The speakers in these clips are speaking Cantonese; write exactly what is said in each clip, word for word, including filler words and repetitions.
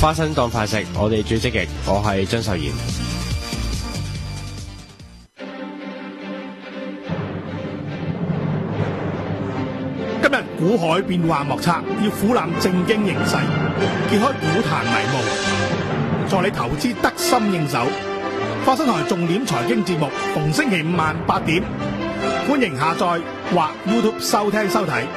花生當飯食，我哋最積極。我係張秀賢。 今日股海變幻莫測，要俯瞰正經形勢，揭開股壇迷霧，助你投資得心應手。花生台重點財經節目，逢星期五晚八點，歡迎下載或 YouTube 收聽收睇。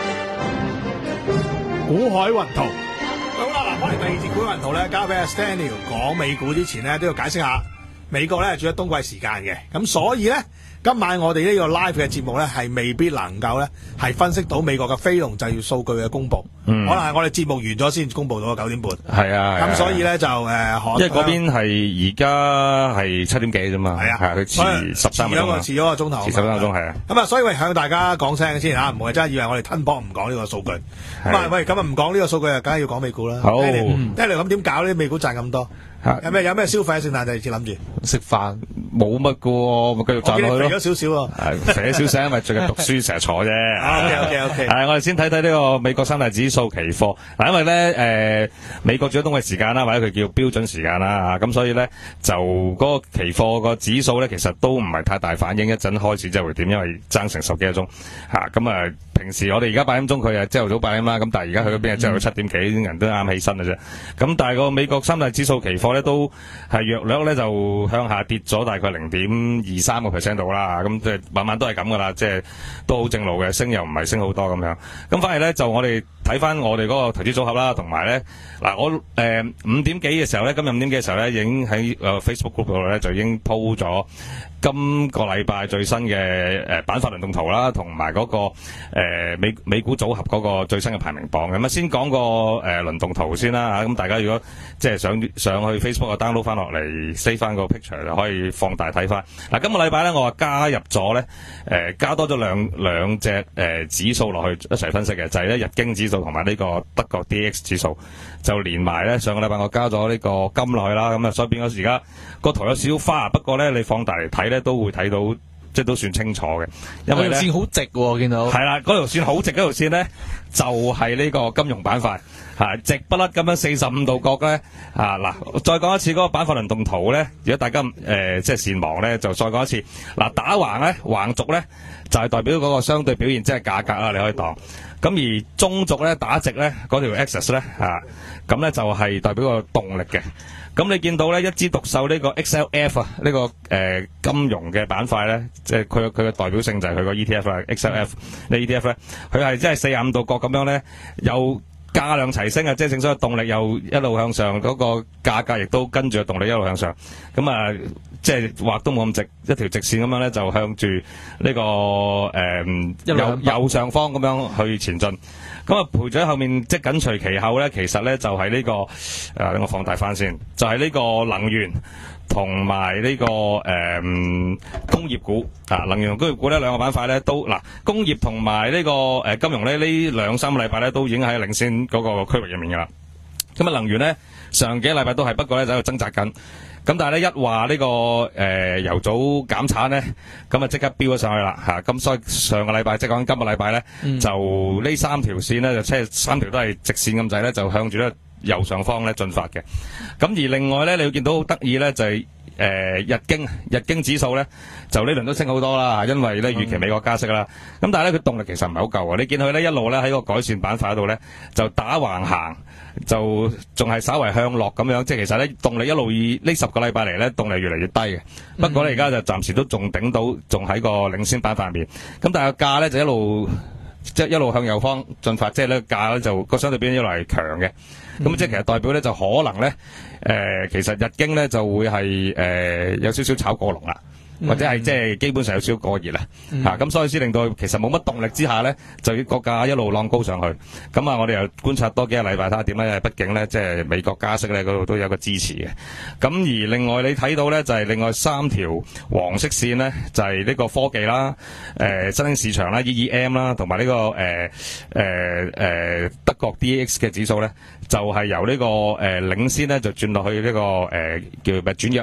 股海雲圖，好啦，嗱，翻嚟第二節股海雲圖咧，交俾阿 Stanley 講美股之前咧，都要解釋下美國咧，住咗冬季時間嘅，咁所以咧。今晚我哋呢個 live 嘅節目咧，係未必能夠咧係分析到美國嘅非農就業數據嘅公佈，嗯、可能係我哋節目完咗先公佈到九點半。係啊，咁所以咧就誒、呃，因為嗰邊係而家係七點幾啫嘛。係啊，係佢遲十三個鐘啊， 遲咗個鐘頭，遲十三個鐘係啊。咁啊，所以喂向大家講聲先嚇，唔係真係以為我哋吞波唔講呢個數據。咁啊，喂，咁啊唔講呢個數據啊，梗係要講美股啦。好，聽嚟咁點搞呢？美股賺咁多？有咩有咩消費？聖誕節諗住食飯冇乜噶喎，咪繼續賺落去咯。 肥咗少少喎， 肥咗少少，因為最近讀書成日坐啫。 OK OK OK。 係，我哋先睇睇呢個美國三大指數期貨。嗱，因為咧誒美國最冬嘅時間啦，或者佢叫標準時間啦，咁所以咧就嗰個期貨個指數咧，其實都唔係太大反應。一陣開始之後會點？因為爭成十幾個鐘嚇。咁啊，平時我哋而家八點鐘，佢係朝頭早八點啦。咁但係而家佢嗰邊係朝頭早七點幾，啲人都啱起身嘅啫。咁但係個美國三大指數期貨咧都係約略咧就向下跌咗大概零點二三個 percent 度啦，咁即係晚晚都係咁噶啦，即係都好正路嘅，升又唔係升好多咁樣。咁反而咧就我哋睇翻我哋嗰個投資組合啦，同埋咧嗱我誒五、呃、點幾嘅時候咧，今日五點幾嘅時候咧，已經喺誒、呃、Facebook group 度咧就已經鋪咗今個禮拜最新嘅誒板塊輪動圖啦，同埋嗰個誒、呃、美美股組合嗰個最新嘅排名榜。咁啊先講個誒輪動圖先啦嚇，咁大家如果即係想上去 Facebook 個 download 翻落嚟 save 翻個 picture 就可以放大睇翻。嗱，今個禮拜咧我話加入咗咧誒加多咗兩兩隻誒、呃、指數落去一齊分析嘅，就係、是、咧日經指數同埋呢個德國 D X 指數，就連埋咧上個禮拜我加咗呢個金落去啦，咁啊所以變咗而家個圖有少少花，不過咧你放大嚟睇咧都會睇到。即係都算清楚嘅，因為咧條線好直喎，見到係啦，嗰條線好直，嗰條線咧就係、是、呢個金融板塊嚇，直不甩咁樣四十五度角咧嚇嗱。再講一次嗰個板塊輪動圖咧，如果大家誒、呃、即係善忘咧，就再講一次嗱，打橫咧橫軸咧就係、是、代表嗰個相對表現，即係價格啦，你可以當。咁而中軸咧打直咧嗰條 axis 咧嚇，咁咧就係代表個動力嘅。咁你見到咧一枝獨秀呢個 X L F 啊，呢、這個誒、呃、金融嘅板塊咧，即係佢佢嘅代表性就係佢個 E T F 啦 ，X L F 呢 E T F 咧，佢係即係四十五度角咁樣咧，有價量齊升啊，即係正所謂動力又一路向上，嗰、那個價格亦都跟住個動力一路向上。咁啊，即係畫都冇咁直，一條直線咁樣咧，就向住呢、這個誒、呃、右右上方咁樣去前進。咁啊，陪咗喺後面，即係緊隨其後咧，其實咧就係呢、這個誒，等、呃、我放大翻先，就係、是、呢個能源同埋呢個誒、呃、工業股啊，能源同工業股呢兩個板塊咧都嗱，工業同埋呢個誒、呃、金融咧呢兩三個禮拜咧都已經喺領先嗰個區域入面噶啦。咁啊，能源咧上幾個禮拜都係，不過咧就喺度掙扎緊。咁但係咧一話呢、這個誒、呃、油組減產咧，咁啊即刻飆咗上去啦嚇！咁所以上個禮拜即係講今個禮拜咧，嗯、就呢三條線咧就即係三條都係直線咁滯咧，就向住咧右上方咧進發嘅。咁而另外咧，你會見到好得意咧就係、是、誒、呃、日經日經指數咧，就呢輪都升好多啦，因為咧預期美國加息啦。咁、嗯、但係咧佢動力其實唔係好夠啊！你見佢咧一路咧喺個改善板塊嗰度咧就打橫行。就仲係稍為向落咁樣，即係其實咧動力一路以呢十個禮拜嚟咧動力越嚟越低嘅。不過咧而家就暫時都仲頂到，仲喺個領先板塊面。咁但係個價咧就一路即係一路向右方進發，即係咧價咧就個相對表現一路係強嘅。咁、嗯、即係其實代表咧就可能咧誒、呃，其實日經咧就會係誒、呃、有少少炒過龍啦。或者係即係基本上有少少過熱啦，嚇咁、嗯啊、所以先令到其實冇乜動力之下咧，就要個價一路浪高上去。咁啊，我哋又觀察多幾個禮拜睇下點咧，因為畢竟咧即係美國加息咧嗰度都有個支持嘅。咁而另外你睇到咧就係、是、另外三條黃色線咧，就係、是、呢個科技啦、誒、呃、新興市場啦、E E M 啦，同埋呢個誒誒誒德國 D X 嘅指數咧，就係、是、由呢、這個誒、呃、領先咧就轉落去呢、這個誒、呃、叫咩轉弱啦。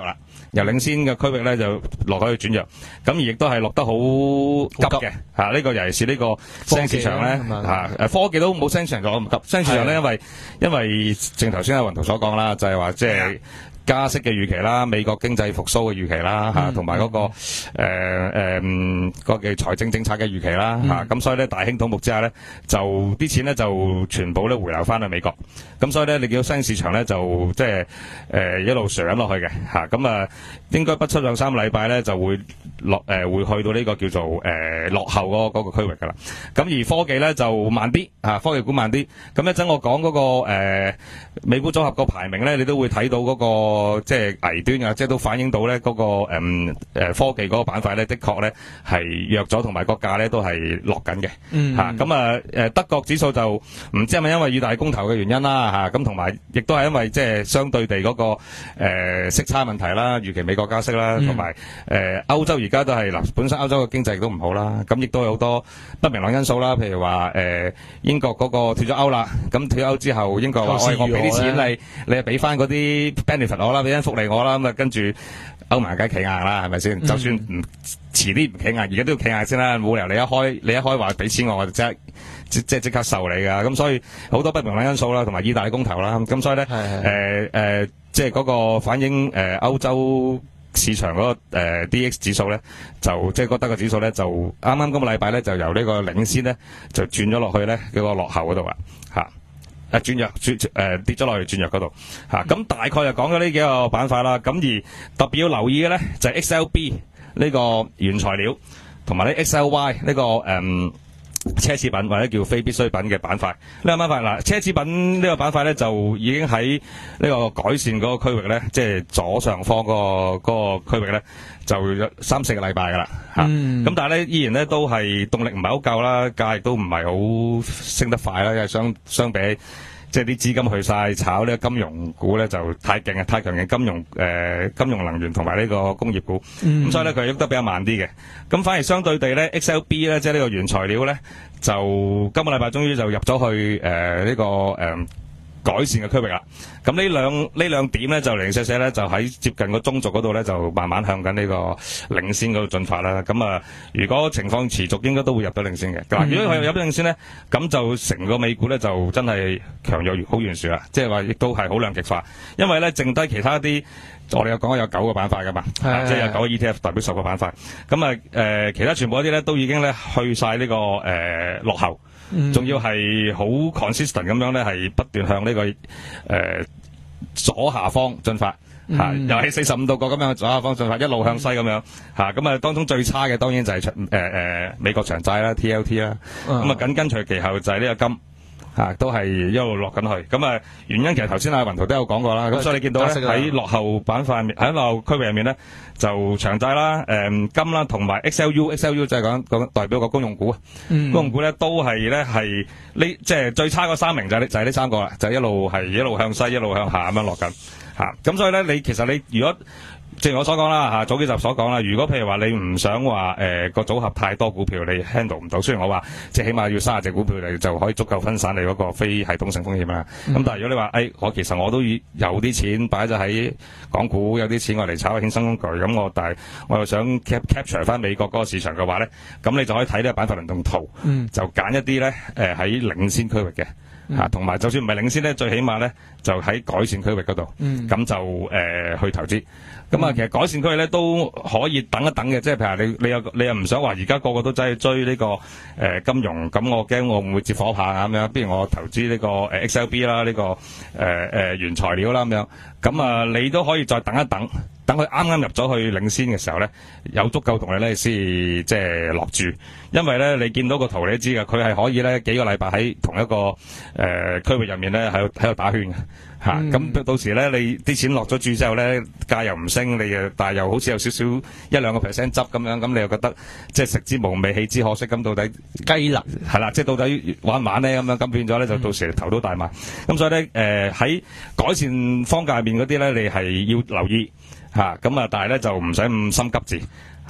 由領先嘅區域咧就落去轉弱，咁而亦都係落得好急嘅嚇。呢個尤其是呢個新市場咧嚇，誒科技都冇新市場落咁急。新市場咧因為因為正頭先阿雲圖所講啦，就係話即係加息嘅預期啦，美國經濟復甦嘅預期啦嚇，同埋嗰個誒誒個嘅財政政策嘅預期啦嚇，咁所以咧大興土木之下咧，就啲錢咧就全部咧回流翻去美國，咁所以咧你見到新市場咧就即係誒一路上落去嘅嚇，咁啊應該不出兩三個禮拜咧就會落誒會去到呢個叫做誒落後嗰嗰個區域噶啦，咁而科技咧就慢啲嚇，科技股慢啲，咁一陣我講嗰個誒美股組合個排名咧，你都會睇到嗰個。個即係危端啊，即係都反映到咧嗰個誒誒、呃、科技嗰個板塊咧，的確咧係弱咗，同埋個價咧都係落緊嘅嚇。咁啊誒德國指數就唔知係咪因為意大利公投嘅原因啦嚇，咁同埋亦都係因為即係相對地嗰、那個誒、呃、息差問題啦，預期美國加息啦，同埋誒歐洲而家都係嗱，本身歐洲嘅經濟亦都唔好啦，咁亦都有好多不明朗因素啦，譬如話誒、呃、英國嗰個脫咗歐啦，咁脫歐之後英國話我我俾啲錢你，你係俾翻嗰啲 benefit 我啦，俾啲福利我啦，咁啊跟住歐盟梗係企硬啦，係咪先？嗯、就算唔遲啲唔企硬，而家都要企硬先啦，冇理由你一開你一開話俾錢我，我就即刻即即即刻受你噶，咁所以好多不明朗因素啦，同埋意大利公投啦，咁所以咧誒誒，即係嗰個反映誒歐、呃、洲市場嗰、那個誒、呃、D X 指數咧，就即係覺得個指數咧就啱啱今個禮拜咧就由呢個領先咧就轉咗落去咧嗰個落後嗰度啦嚇。誒轉弱轉誒、呃、跌咗落去轉弱嗰度嚇，咁、啊、大概就講咗呢幾個板塊啦。咁而特別要留意嘅咧就係、是、X L B 呢個原材料，同埋咧 X L Y 呢、這個誒、嗯、奢侈品或者叫非必需品嘅板塊。呢、這個板塊嗱，奢侈品呢個板塊咧就已經喺呢個改善嗰個區域咧，即係左上方嗰、那個嗰、那個區域咧，就有三四個禮拜噶啦嚇。咁、嗯啊、但係咧依然咧都係動力唔係好夠啦，價亦都唔係好升得快啦，因為相相比即係啲資金去晒炒呢個金融股咧就太勁啊，太強勁金融誒、呃、金融能源同埋呢個工業股，咁、嗯、所以咧佢喐得比較慢啲嘅。咁反而相對地咧 X L B 咧即係呢個原材料咧，就今個禮拜終於就入咗去誒呢、呃這個誒。呃改善嘅區域啦，咁呢兩呢兩點咧就零零舍舍咧就喺接近個中軸嗰度咧就慢慢向緊呢個領先嗰度進發啦。咁啊，如果情況持續，應該都會入到領先嘅。嗱、嗯，如果佢入到領先咧，咁就成個美股咧就真係強弱好懸殊啦。即係話亦都係好兩極化，因為咧剩低其他啲我哋有講有九個板塊噶嘛，即係有九個 E T F 代表十個板塊。咁啊誒，其他全部一啲咧都已經咧去晒呢、這個誒、呃、落後。仲、嗯、要係好 consistent 咁樣咧，係不斷向呢、這個誒、呃、左下方進發嚇、嗯，又係四十五度角咁樣左下方進發，一路向西咁樣嚇。咁啊，當中最差嘅當然就係出誒誒美國長債啦 ，T L T 啦。咁啊，緊跟隨其後就係呢個金嚇、啊，都係一路落緊去。咁啊，原因其實頭先阿雲圖都有講過啦。咁所以你見到咧喺落後板塊面喺落後區域入面咧，就長債啦、誒、嗯、金啦，同埋 X L U，X L U 就係講講代表個公用股啊、嗯。公用股咧都係咧係呢即係最差嗰三名就係、是、就係、是、呢三個啦，就係、是、一路係一路向西一路向下咁樣落緊嚇。咁、啊、所以咧，你其實你如果正如我所講啦嚇，早幾集所講啦，如果譬如話你唔想話誒個組合太多股票你 handle 唔到，雖然我話即係起碼要三十隻股票你就可以足夠分散你嗰個非系統性風險啦。咁、嗯、但係如果你話誒、哎、我其實我都有啲錢擺咗喺港股，有啲錢我嚟炒衍生工具，咁我但係我又想 cap capture 翻美國嗰個市場嘅話咧，咁你就可以睇呢個板塊輪動圖，嗯、就揀一啲咧誒喺領先區域嘅。嚇、嗯，同埋就算唔係領先咧，最起碼咧就喺改善區域嗰度，咁、嗯、就誒、呃、去投資。咁、嗯、啊，其實改善區域咧都可以等一等嘅，即係譬如你你又你又唔想話而家個個都走去追呢、這個誒、呃、金融，咁我驚我唔會接火棒啊咁樣，不如我投資呢、這個誒 X L B 啦，呢、這個誒誒、呃、原材料啦咁樣。咁啊，你都可以再等一等，等佢啱啱入咗去領先嘅時候咧，有足夠動力咧先即係落注。因為咧，你見到個圖你都知㗎，佢係可以咧幾個禮拜喺同一個誒、呃、區域入面咧喺度喺度打圈嘅嚇。咁、嗯、到時咧，你啲錢落咗注之後咧，價又唔升，你又但係又好似有少少一兩個 percent 執咁樣，咁你又覺得即係食之無味，棄之可惜。咁到底雞肋係啦，即係到底玩唔玩咧咁樣，咁變咗咧就到時頭都大埋。咁、嗯、所以咧誒喺改善方界面嗰啲咧，你係要留意嚇。咁啊，但係咧就唔使咁心急住。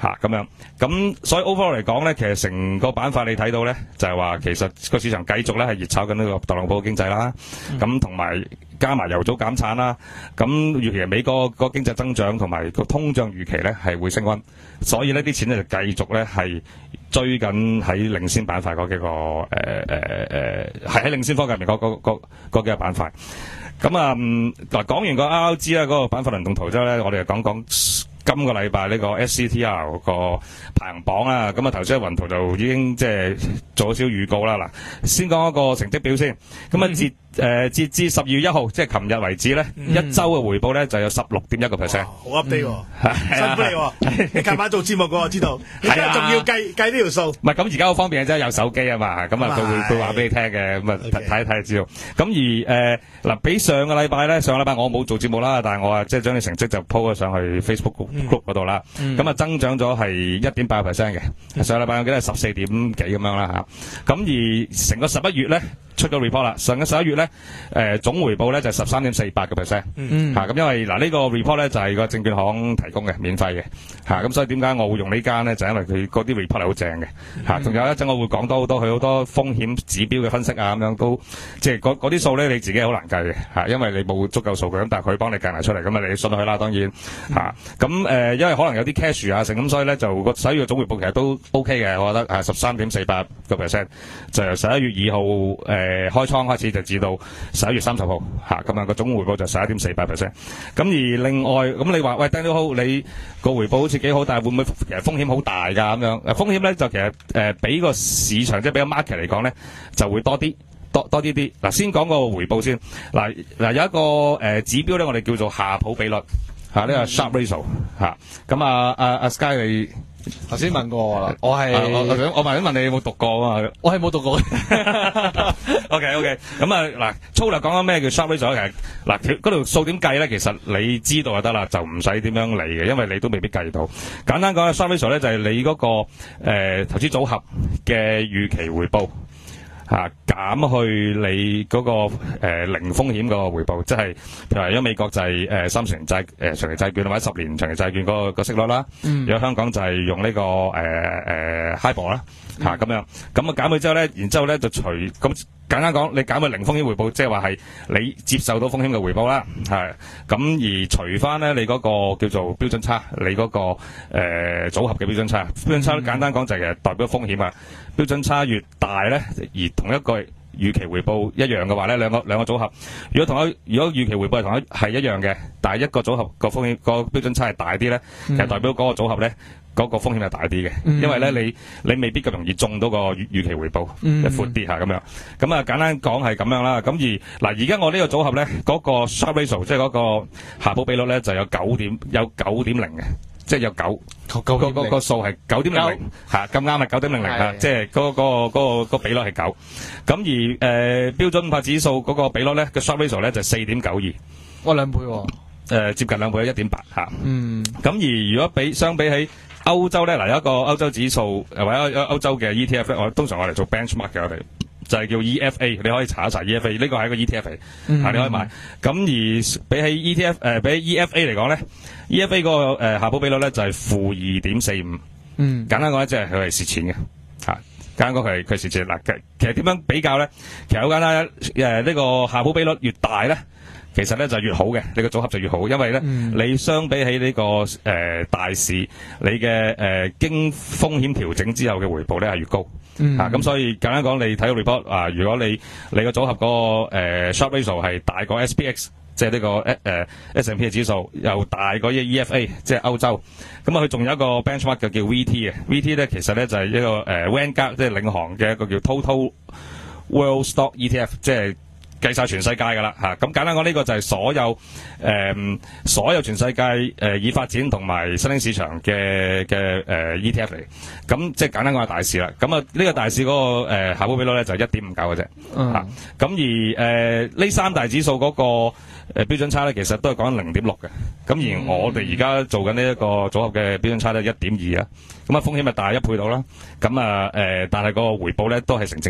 嚇咁樣，咁所以 overall 嚟講咧，其實成個板塊你睇到咧，就係話其實個市場繼續咧係熱炒緊呢個特朗普嘅經濟啦，咁同埋加埋油組減產啦，咁預期美國個經濟增長同埋個通脹預期咧係會升溫，所以呢啲錢咧就繼續咧係追緊喺領先板塊嗰幾個誒誒誒，係喺領先科技入面嗰嗰嗰嗰幾個板塊。咁啊，嗱講完個 R R G 啦，嗰個板塊輪動圖之後咧，我哋就講講今個禮拜呢個 S C T R 個排行榜啊。咁啊，頭先雲圖就已經即係做咗少預告啦。嗱，先講一個成績表先。咁啊，截誒截至十二月一號，即係琴日為止咧，一週嘅回報咧就有十六點一個 percent。 好 update 喎，辛苦你喎！你近排做節目嘅我知道，你而家仲要計計呢條數。 唔係咁而家好方便嘅啫，有手機啊嘛，咁啊佢會佢話俾你聽嘅，咁啊睇睇睇就知道。咁而誒嗱，比上個禮拜咧，上個禮拜我冇做節目啦，但係我啊即係將啲成績就 po 咗上去 Facebook group 嗰度啦。咁啊增長咗係一點八個 percent 嘅，上個禮拜我記得係十四點幾咁樣啦嚇。咁而成個十一月咧。出咗 report 啦，上個十一月咧，誒、呃、總回報咧就十三點四八個 percent，嚇咁因為嗱、這個、呢個 report 咧就係、是、個證券行提供嘅，免費嘅，嚇、啊、咁所以點解我會用呢間咧？就因為佢嗰啲 report 係好正嘅，嚇、啊，仲有一陣我會講多好多佢好多風險指標嘅分析啊，咁樣都即係嗰啲數咧你自己好難計嘅，嚇、啊，因為你冇足夠數據，咁但係佢幫你計埋出嚟，咁啊你信佢啦，當然嚇，咁誒、呃、因為可能有啲 cash 啊成咁，所以咧就個十一月總回報其實都 OK 嘅，我覺得係十三點四八個 percent，就由十一月二號誒開倉開始。就至到十一月三十號嚇，咁啊個總回報就十一點四八 percent。咁而另外咁你話喂 Daniel Ho，你個回報好似幾好，但係會唔會其實風險好大㗎咁樣？誒風險咧就其實誒、呃、比個市場即係比個 market 嚟講咧就會多啲多多啲啲。嗱先講個回報先。嗱嗱有一個誒、呃、指標咧，我哋叫做夏普比率嚇，呢、啊這個 Sharpe ratio 嚇。咁啊啊啊 Sky 你頭先問過我啦，我係、啊、 我我想我問一問你有冇讀過啊嘛？ 我係冇讀過嘅。 OK OK，咁啊嗱，粗略講緊咩叫 Sharpe ratio 其實嗱，嗰條數點計咧？其實你知道就得啦，就唔使點樣嚟嘅，因為你都未必計到。簡單講，Sharpe ratio 咧就係你嗰、那個誒、呃、投資組合嘅預期回報。嚇減去你嗰、那個、呃、零風險個回報，即係譬如話，如果美國就係誒三十年債誒、呃、長期債券或者十年長期債券嗰、那個那個息率啦，嗯、如果香港就係用呢、這個誒誒 HIBOR 啦嚇咁樣，咁啊減去之後咧，然之後咧就除咁簡單講，你減去零風險回報，即係話係你接受到風險嘅回報啦，係咁而除翻咧你嗰個叫做標準差，你嗰、那個誒、呃、組合嘅標準差，標準差簡單講就係其實代表風險啊，標準差越大咧，而同一個預期回報一樣嘅話咧，兩個兩個組合，如果同一如果預期回報係同一係一樣嘅，但係一個組合個風險個標準差係大啲咧，其實代表嗰個組合咧嗰、嗰個風險係大啲嘅，因為咧你你未必咁容易中到個預預期回報，一闊啲嚇咁樣。咁啊簡單講係咁樣啦。咁而嗱而家我呢個組合咧嗰、嗰個 Sharpe ratio 即係嗰個夏普比率咧就有九點有九點零嘅。即係有九，個個個數係九點零零嚇，咁啱係九點零零嚇，即係嗰個嗰個個比率係九。咁而誒、呃、標準五百指數嗰個比率咧，個 Sharpe ratio 咧就四點九二， 哇兩倍喎、哦呃，接近兩倍，一點八嚇。 嗯。 咁而如果比相比起歐洲咧，嗱有一個歐洲指數或者歐洲嘅 E T F 咧，我通常我嚟做 benchmark 嘅我哋。就係叫 E F A，你可以查一查 E F A， 呢個係一個 E T F 嚟，嗯、啊你可以買。咁而比起 E T F 誒、呃，比起 E F A 嚟講咧 ，E F A 嗰、那個誒、呃、夏普比率咧就係負二點四五。嗯，簡單講咧，即係佢係蝕錢嘅嚇。簡單講佢係佢蝕錢嗱。其實點樣比較咧？其實好簡單，誒、呃、呢、這個夏普比率越大咧，其實咧就越好嘅，你個組合就越好，因為咧、嗯、你相比起呢、這個誒、呃、大市，你嘅誒、呃、經風險調整之後嘅回報咧係越高。嗯、啊，咁所以簡單講，你睇個 report 啊，如果你你個組合嗰、那個誒、呃、Sharpe ratio 係大過 S P X， 即係呢個誒誒 S and P 嘅指數，又大過 E F A， 即係歐洲，咁啊佢仲有一個 benchmark 嘅叫 V T 嘅 V T 咧其實咧就係、是、一個誒、呃、Vanguard 即係領航嘅一個叫 Total World Stock E T F， 即係計晒全世界噶啦嚇，咁、啊、簡單講呢個就係所有誒、呃、所有全世界誒、呃、已發展同埋新興市場嘅嘅誒 E T F 嚟，咁即係簡單講係大市啦。咁啊呢個大市嗰、那個誒夏普比率咧就係一點五九嘅啫嚇，咁、嗯啊、而誒呢、呃、三大指數嗰、那個誒、呃、標準差咧其實都係講緊零點六嘅，咁而我哋而家做緊呢一個組合嘅標準差咧一點二啊，咁啊風險咪大一倍到啦，咁啊誒但係個回報咧都係成正比，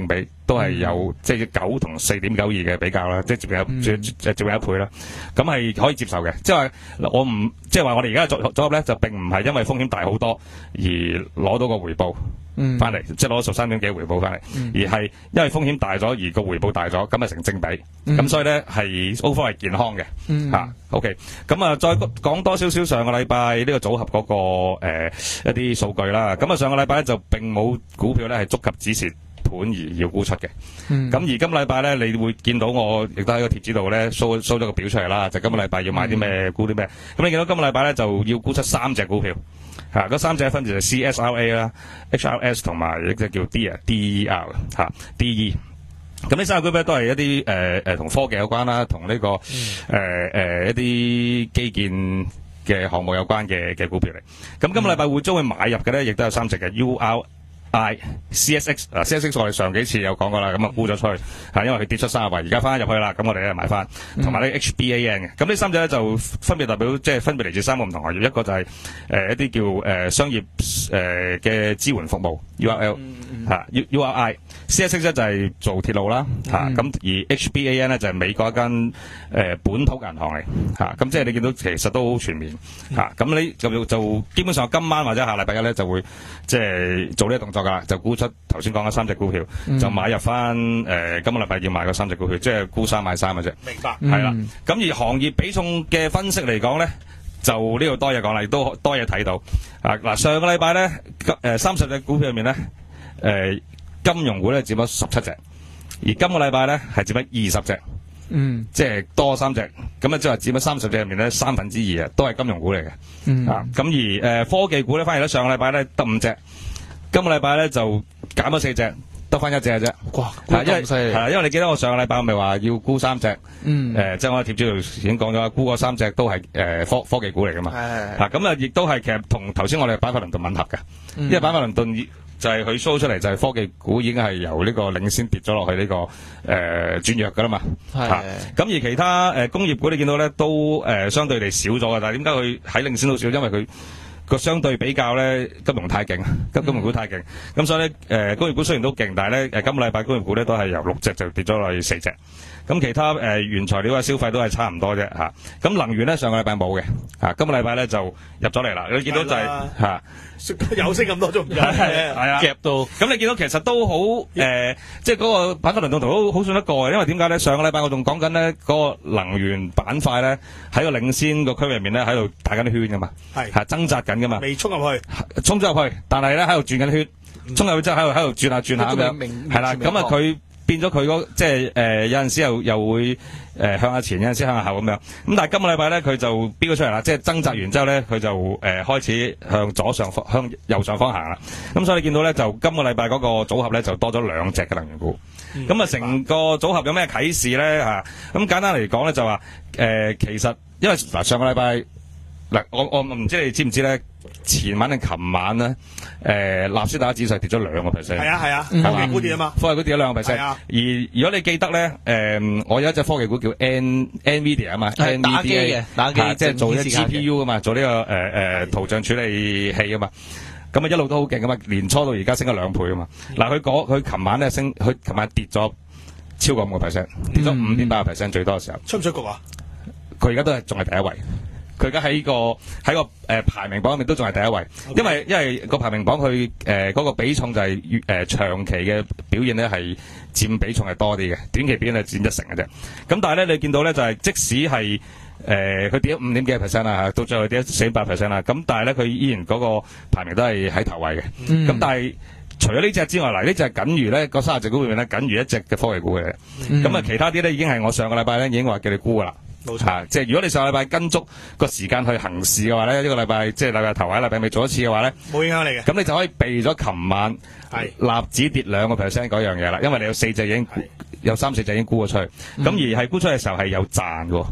都係有即係九同四點九二嘅比較啦，即係接近有接接近一倍啦。咁係可以接受嘅，即係話我唔即係話我哋而家嘅組組合咧，就並唔係因為風險大好多而攞到個回報翻嚟，即係攞十三點幾回報翻嚟，而係因為風險大咗而個回報大咗，咁啊成正比。咁所以咧係 overall 係健康嘅嚇。OK，咁啊再講多少少上個禮拜呢個組合嗰個誒一啲數據啦。咁啊上個禮拜咧就並冇股票咧係觸及止蝕盤而要沽出嘅。咁、嗯、而今個禮拜咧，你會見到我亦都喺個貼紙度咧 show show 咗個表出嚟啦。就今個禮拜要買啲咩沽啲咩。咁、嗯、你見到今個禮拜咧就要沽出三隻股票，嚇嗰三隻分別就係 C S R A 啦、H R S 同埋一隻叫 D 啊 D E R 嚇 D E。咁呢三隻股票都係一啲誒誒同科技有關啦，同呢、這個誒誒、呃呃、一啲基建嘅項目有關嘅嘅股票嚟。咁今個禮拜會將會買入嘅咧，亦都有三隻嘅 U R I C S X 啊 C S X 我哋上幾次有講過啦，咁啊沽咗出去嚇，因為佢跌出三十位，而家翻入去啦，咁我哋咧買翻，同埋呢 H B A N 嘅，咁呢三隻咧就分別代表即係分別嚟自三個唔同行業，一個就係、是、誒、呃、一啲叫誒、呃、商業誒嘅、呃、支援服務 U R L 嚇 U U R I C S X 咧就係做鐵路啦嚇，咁、啊、而 H B A N 咧就係美國一間誒、呃、本土銀行嚟嚇，咁、啊、即係你見到其實都好全面嚇，咁、啊、你就就基本上今晚或者下禮拜一咧就會即係做呢個動作㗎啦，就沽出頭先講嘅三隻股票，嗯、就買入翻誒、呃、今個禮拜要買嗰三隻股票，即係沽三買三嘅啫。 明白， 係啦。咁、嗯、而行業比重嘅分析嚟講咧，就呢度多嘢講啦，亦都多嘢睇到。啊嗱，上個禮拜咧誒三十隻股票入面咧誒、呃、金融股咧佔咗十七隻，而今個禮拜咧係佔咗二十隻。嗯，即係多三隻，咁啊即係佔咗三十隻入面咧三分之二啊，都係金融股嚟嘅。嗯、啊咁而誒、呃、科技股咧，反而咧上個禮拜咧得五隻。今個禮拜咧就減咗四隻，得翻一隻嘅啫。哇，咁犀利！係啦，因為你記得我上個禮拜我咪話要沽三隻，嗯，誒、呃，即係我喺貼紙度已經講咗，沽嗰三隻都係誒、呃、科科技股嚟噶嘛。係係。嚇咁啊，亦都係其實同頭先我哋板塊輪動吻合嘅，嗯、因為板塊輪動就係佢 show 出嚟就係科技股已經係由呢個領先跌咗落去呢、這個誒、呃、轉弱噶啦嘛。係。咁、啊、而其他誒、呃、工業股你見到咧都誒、呃、相對地少咗嘅，但係點解佢喺領先到少？因為佢個相對比較咧，金融太勁，金金融股太勁，咁、嗯、所以咧，誒、呃，工業股雖然都勁，但係咧，誒，今個禮拜工業股咧都係由六隻就跌咗落去四隻，咁其他誒、呃、原材料啊、消費都係差唔多啫，吓、啊，咁能源咧上個禮拜冇嘅，吓、啊，今個禮拜咧就入咗嚟啦，你見到就係、是、吓，啊、 有升咁多仲唔有？係啊，夾到，咁你見到其實都好誒、呃，即係嗰個板塊輪動圖都好信得過嘅，因為點解咧？上個禮拜我仲講緊咧嗰個能源板塊咧喺個領先個區域入面咧喺度打緊啲圈噶嘛，係係掙扎緊噶嘛， 未衝入去， 衝咗入去，但係咧喺度轉緊圈，衝入去之後喺度喺度轉下轉下咁樣，係啦，咁啊佢變咗佢嗰即係誒有陣時又又會誒、呃、向下前，有陣時向下後咁樣，咁但係今個禮拜咧佢就飆咗出嚟啦，即係掙扎完之後咧佢就誒、呃、開始向左上方向右上方行啦，咁所以你見到咧就今個禮拜嗰個組合咧就多咗兩隻嘅能源股，咁啊成個組合有咩啟示咧嚇？咁簡單嚟講咧就話誒、呃、其實因為嗱上個禮拜。嗱，我我唔知你知唔知咧？前晚定琴晚咧，誒納斯達克指數跌咗兩個 percent。係啊係啊，科技股跌啊嘛， 科技股跌咗兩個 percent。而如果你記得咧，誒、呃、我有一隻科技股叫 N Nvidia 啊嘛， 係打機嘅，打機即係做啲 G P U 啊嘛，做呢、這個誒誒、呃、圖像處理器啊嘛。咁啊一路都好勁啊嘛，年初到而家升咗兩倍啊嘛。嗱佢佢琴晚咧升，佢琴晚跌咗超過五個 percent，跌咗五點八個 percent 最多嘅時候。 出唔出局啊？ 佢而家都係仲係第一位。佢而家喺個喺個誒、呃、排名榜入面都仲係第一位，okay. 因為因為個排名榜佢誒嗰個比重就係越誒長期嘅表現咧係佔比重係多啲嘅，短期表現係佔一成嘅啫。咁但係咧你見到咧就係、是、即使係誒佢跌咗五點幾 percent 啦嚇，到最後跌咗四點八 percent 啦，咁但係咧佢依然嗰個排名都係喺頭位嘅。咁、嗯、但係除咗呢隻之外，嗱呢隻係僅餘咧個三十隻股入面咧僅餘一隻嘅科技股嘅，咁啊、嗯、其他啲咧已經係我上個禮拜咧已經話叫你沽噶啦。冇錯、啊，即係如果你上個禮拜跟足個時間去行事嘅話咧，呢、這個禮拜即係禮拜頭或者禮拜尾做一次嘅話咧， 冇影響你嘅。 咁你就可以避咗琴晚係納指跌兩個 percent 嗰樣嘢啦，因為你有四隻已經有三四隻已經沽咗出去，咁、嗯、而係沽出去嘅時候係有賺嘅，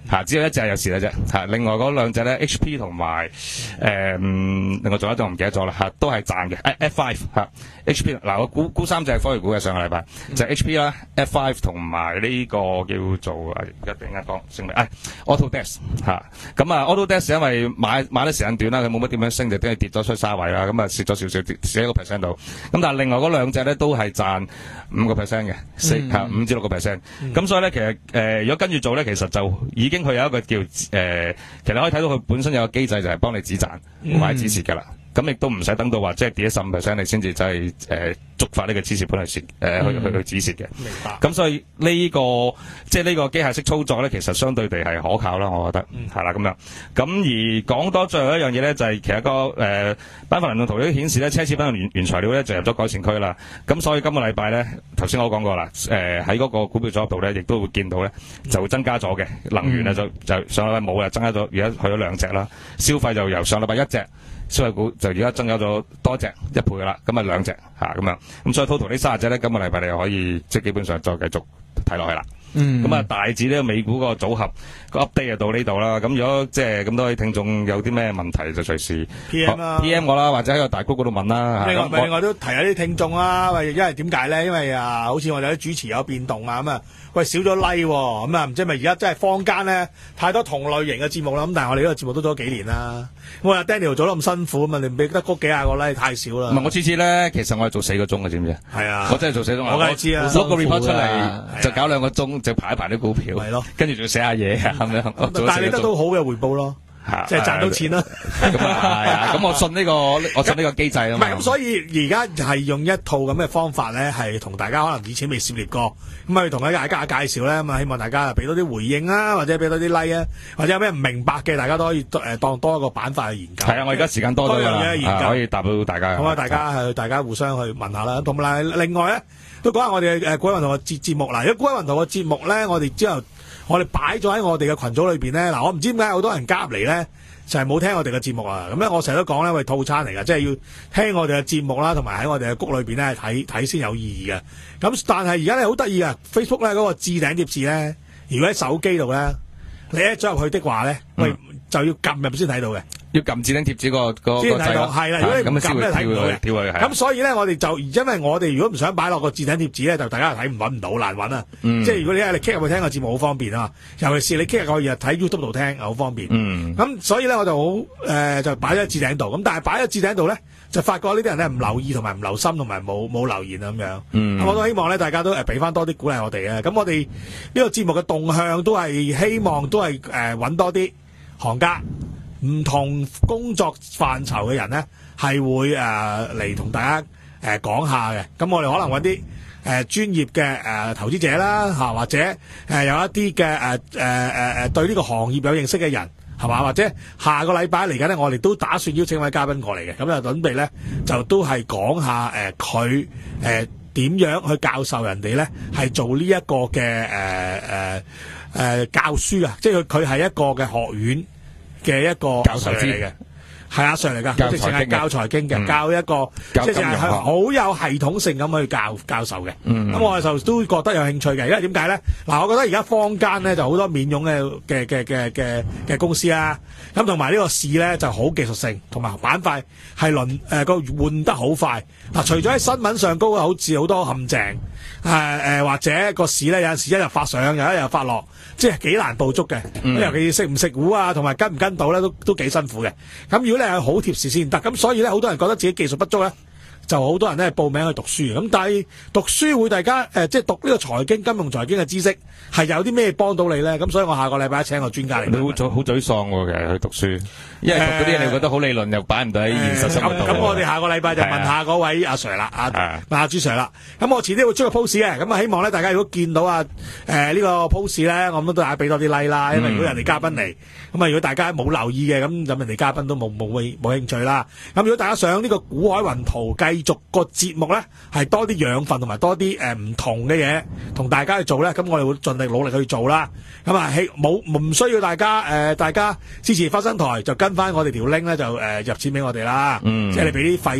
嚇，只有一隻有事嘅啫嚇。另外嗰兩隻咧 H P 同埋誒，另外仲有一隻我唔記得咗啦嚇，都係賺嘅。誒 F 五 嚇 H P 嗱，我估估三隻科技股嘅上個禮拜就係 H P 啦、F 五 同埋呢個叫做而家突然間講姓名誒 Autodesk 嚇。咁啊 Autodesk 因為買買得時間短啦，佢冇乜點樣升，就跟住跌咗出沙位啦，咁啊蝕咗少少，跌蝕一個 percent 度。咁但係另外嗰兩隻咧都係賺五個 percent 嘅，四嚇五至六個 percent。咁所以咧其實誒、呃、如果跟住做咧，其實就已經佢有一個叫誒、呃，其實你可以睇到佢本身有個機制就係幫你止賺或者止蝕㗎啦。咁亦都唔使等到話即係跌咗十五 percent 你先至就係誒觸發呢個止蝕盤去蝕誒去去去止蝕嘅。 明白。 咁所以呢、呢個即係呢個機械式操作咧，其實相對地係可靠啦，我覺得係啦咁樣。咁而講多最後一樣嘢咧，就係、是、其實個誒板塊輪動圖都顯示咧，奢侈品原原材料咧就入咗改善區啦。咁所以今個禮拜咧，頭先我講過啦，誒喺嗰個股票組合度咧，亦都會見到咧就會增加咗嘅能源啊，就就上禮拜冇啊，增加咗而家去咗兩隻啦。消費就由上禮拜一隻。消費股就而家增加咗多隻一倍噶啦，咁啊兩隻嚇咁樣，咁所以 total 呢三十隻咧，今個禮拜你又可以即係基本上再繼續睇落去啦。嗯，咁啊大致呢個美股個組合個 update 就到呢度啦。咁如果即係咁多位聽眾有啲咩問題就隨時 P M 啦 ，P M 我啦，或者喺個大 group 嗰度問啦。 另外另外都提下啲聽眾啦，喂，因為點解咧？因為啊，好似我哋啲主持有變動啊，咁啊，喂少咗 like 喎，咁啊唔知係咪而家真係坊間咧太多同類型嘅節目啦。咁但係我哋呢個節目都做咗幾年啦。我話 Daniel 做得咁辛苦啊嘛，你唔俾得嗰幾廿個 like 太少啦。 唔係我次次咧，其實我係做四個鐘嘅，知唔知？係啊， 我真係做四個鐘。 我梗係知啦， 攞個 report 出嚟就搞兩個鐘，就排一排啲股票。 係咯， 跟住仲要寫下嘢啊咁樣。 但係你得到好嘅回報咯。即係賺到錢啦， 咁啊係啊，咁我信呢個，我信呢個機制啊嘛。 唔係咁，所以而家係用一套咁嘅方法咧，係同大家可能以前未涉獵過，咁啊同大家介紹咧，咁啊希望大家俾多啲回應啊，或者俾多啲 like 啊，或者有咩唔明白嘅，大家都可以誒當多一個板塊去研究。係啊，我而家時間多咗啦，研究可以答到大家。咁啊，大家係大家互相去問下啦，同埋另外咧都講下我哋誒股海雲圖嘅節節目嗱，如果股海雲圖嘅節目咧，我哋之後。我哋擺咗喺我哋嘅群組裏邊咧，嗱我唔知點解好多人加入嚟咧，就係、是、冇聽我哋嘅節目啊！咁咧我成日都講咧，喂套餐嚟㗎，即係要聽我哋嘅節目啦，同埋喺我哋嘅谷裏邊咧睇睇先有意義嘅。咁但係而家咧好得意啊 ，Facebook 咧嗰、那個置頂貼士咧，如果喺手機度咧，你一走入去的話咧，喂、嗯、就要撳入先睇到嘅。要撳置頂貼紙個個個掣咯，係啦，如果你唔撳咧睇唔到嘅。咁所以咧，我哋就因為我哋如果唔想擺落個置頂貼紙咧，就大家睇唔揾唔到，難揾啊。嗯、即係如果你係你 click 入去聽個節目好方便啊，尤其是你 click 入去日睇 YouTube 度聽好方便。咁、嗯、所以咧我就好誒、呃、就擺咗喺置頂度。咁但係擺咗置頂度咧，就發覺呢啲人咧唔留意同埋唔留心同埋冇冇留言啊咁樣。嗯、我都希望咧大家都誒俾翻多啲鼓勵我哋啊。咁我哋呢個節目嘅動向都係希望都係誒揾多啲行家。唔同工作範疇嘅人咧，係會誒嚟同大家誒、呃、講下嘅。咁我哋可能揾啲誒專業嘅誒、呃、投資者啦，嚇、啊、或者誒、呃、有一啲嘅誒誒誒誒對呢個行業有認識嘅人，係嘛？或者下個禮拜嚟緊咧，我哋都打算邀請位嘉賓過嚟嘅。咁就準備咧，就都係講下誒佢誒點樣去教授人哋咧，係做呢一個嘅誒誒誒教書啊！即係佢佢係一個嘅學院。嘅一個教授嚟嘅，係阿 Sir 嚟噶，直情係教財經嘅，教一個即係係好有系統性咁去教教授嘅。咁、嗯、我就都覺得有興趣嘅，因為點解咧？嗱，我覺得而家坊間咧就好多免佣嘅嘅嘅嘅嘅嘅公司啦，咁同埋呢個市咧就好技術性，同埋板塊係輪誒個換得好快。嗱，除咗喺新聞上高好似好多陷阱，誒、呃、誒或者個市咧有陣時一日發上，又一日發落。即係幾難捕捉嘅，嗯、尤其是食唔食糊啊，同埋跟唔跟到咧，都都幾辛苦嘅。咁如果你係好貼士先得，咁所以咧，好多人覺得自己技術不足咧，就好多人咧報名去讀書。咁但係讀書會大家誒、呃，即係讀呢個財經、金融財經嘅知識係有啲咩幫到你咧？咁所以我下個禮拜請個專家嚟。你好沮好沮喪喎，其實去讀書，因為讀嗰啲嘢你覺得好理論，又擺唔到喺現實生活度。咁、呃呃、我哋下個禮拜就問下嗰位阿 Sir 啦，阿問阿朱 Sir 啦。咁我遲啲會出個 post 嘅，咁啊希望咧大家如果見到啊誒、呃這個、呢個 post 咧，我諗都大家俾多啲 like 啦，因為如果人哋嘉賓嚟，咁啊如果大家冇留意嘅，咁咁人哋嘉賓都冇冇冇興趣啦。咁如果大家想呢個股海雲圖繼續個節目咧，係多啲養分同埋多啲誒唔同嘅嘢同大家去做咧，咁我哋會盡力努力去做啦。咁啊希冇唔需要大家誒、呃、大家支持花生台就跟翻我哋條 link 咧就誒、呃、入錢俾我哋啦，嗯、即係你俾啲費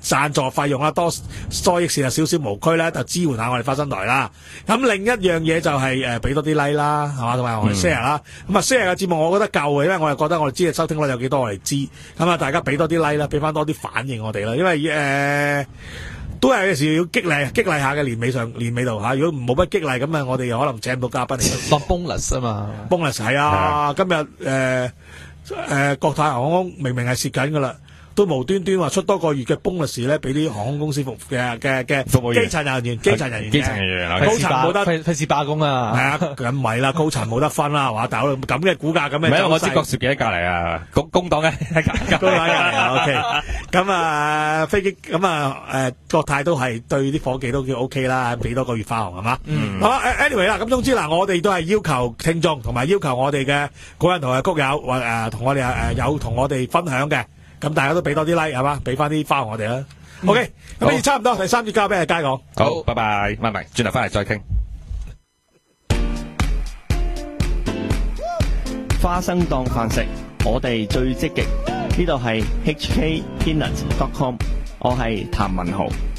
贊助費用啦，多多益善啊，少少無區咧，就支援下我哋花生台啦。咁另一樣嘢就係誒俾多啲 like 啦，係嘛，同埋我哋 share 啦。咁啊 share 嘅節目我覺得夠嘅，因為我係覺得我哋知嘅收聽率有幾多我哋知。咁啊大家俾多啲 like 啦，俾翻多啲反應我哋啦，因為誒。呃都係有時要激勵激勵下嘅，年尾上年尾度嚇，如果冇乜激勵咁啊，我哋又可能請唔到嘉賓嚟。 落 bonus 啊嘛 bonus 係啊，今日誒誒國泰航空明明係蝕緊噶啦，都無端端話出多個月嘅 bonus 咧，俾啲航空公司服嘅嘅嘅服務員基層人員、基層人員、 基層人員高層冇得費費事罷工啊！ 係啊，咁唔係啦，高層冇得分啦，係嘛？大佬咁嘅股價咁嘅， 唔係我知郭兆記喺隔離啊，工工黨嘅喺隔高位啊 ，OK。咁啊，飛機咁啊，誒國泰都係對啲伙計都叫 OK 啦，俾多個月花紅係嘛？ 嗯好啦，anyway 啦，咁總之嗱，我哋都係要求聽眾同埋要求我哋嘅古人同嘅谷友或誒同我哋誒有同我哋分享嘅，咁大家都俾多啲 like 係嘛，俾翻啲花紅我哋啦。OK，咁呢差唔多，第三節交俾阿佳講。 好，拜拜，唔係唔係，轉頭翻嚟再傾。 花生當飯食，我哋最積極。呢度係 H K Peanut dot com， 我係譚文豪。